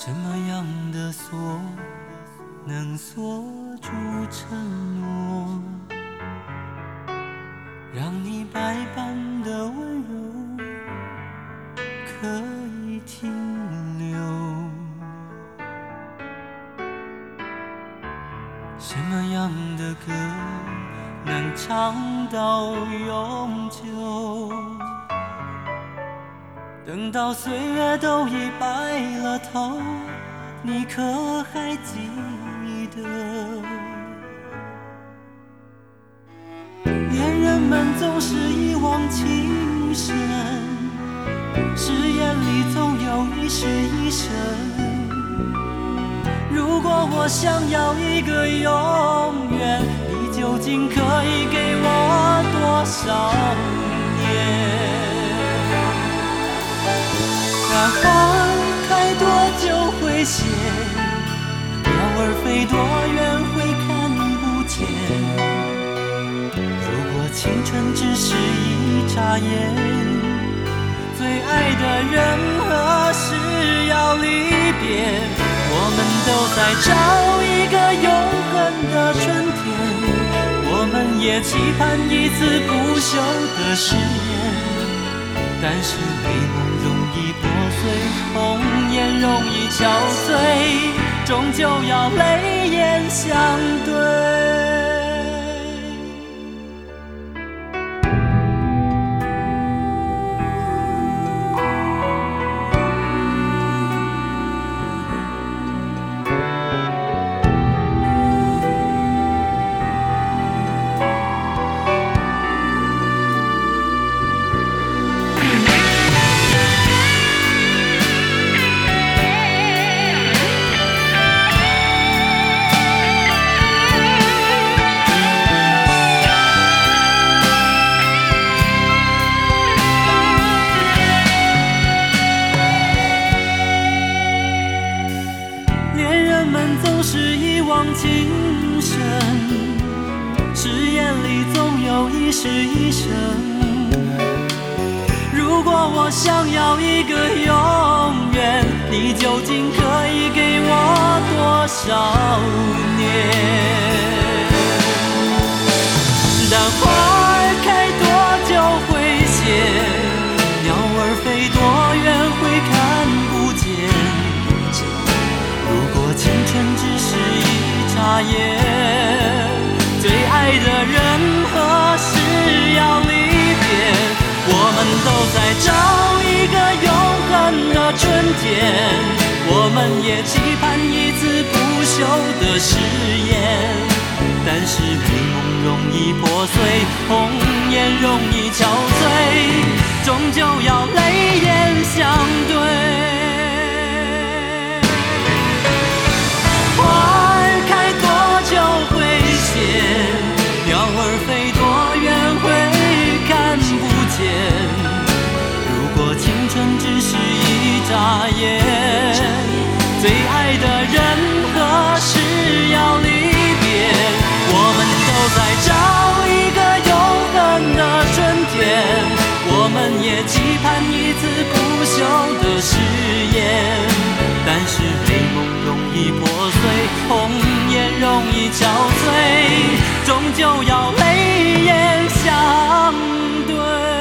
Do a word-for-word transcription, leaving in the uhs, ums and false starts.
什么样的锁能锁住承诺，让你百般的温柔可以停留？什么样的歌能唱到永久？等到岁月都已白了头，你可还记得？恋人们总是一往情深，誓言里总有一世一生。如果我想要一个永远，你究竟可以给我多少年？那花开多久会谢，鸟儿飞多远会看不见。如果青春只是一眨眼，最爱的人何时要离别？我们都在找一个永恒的春天，我们也期盼一次不朽的誓言，但是美梦容易破碎，红颜容易憔悴，终究要泪眼相对。情深，誓言里总有一世一生。如果我想要一个永远，你究竟可以给我多少年？但花儿开多久会谢，鸟儿飞多远会看不见。如果青春只是一眨眼，最爱的人何时要离别？我们都在找一个永恒的春天，我们也期盼一次不朽的誓言，但是美梦容易破碎，红颜容易憔悴，终究要泪眼相对。鸟儿飞多远会看不见？如果青春只是一眨眼，最爱的人何时要离别？我们都在找一个永恒的春天，我们也期盼一次不朽的誓言，但是美梦容易破碎，红颜容易憔悴，终究要泪眼相对。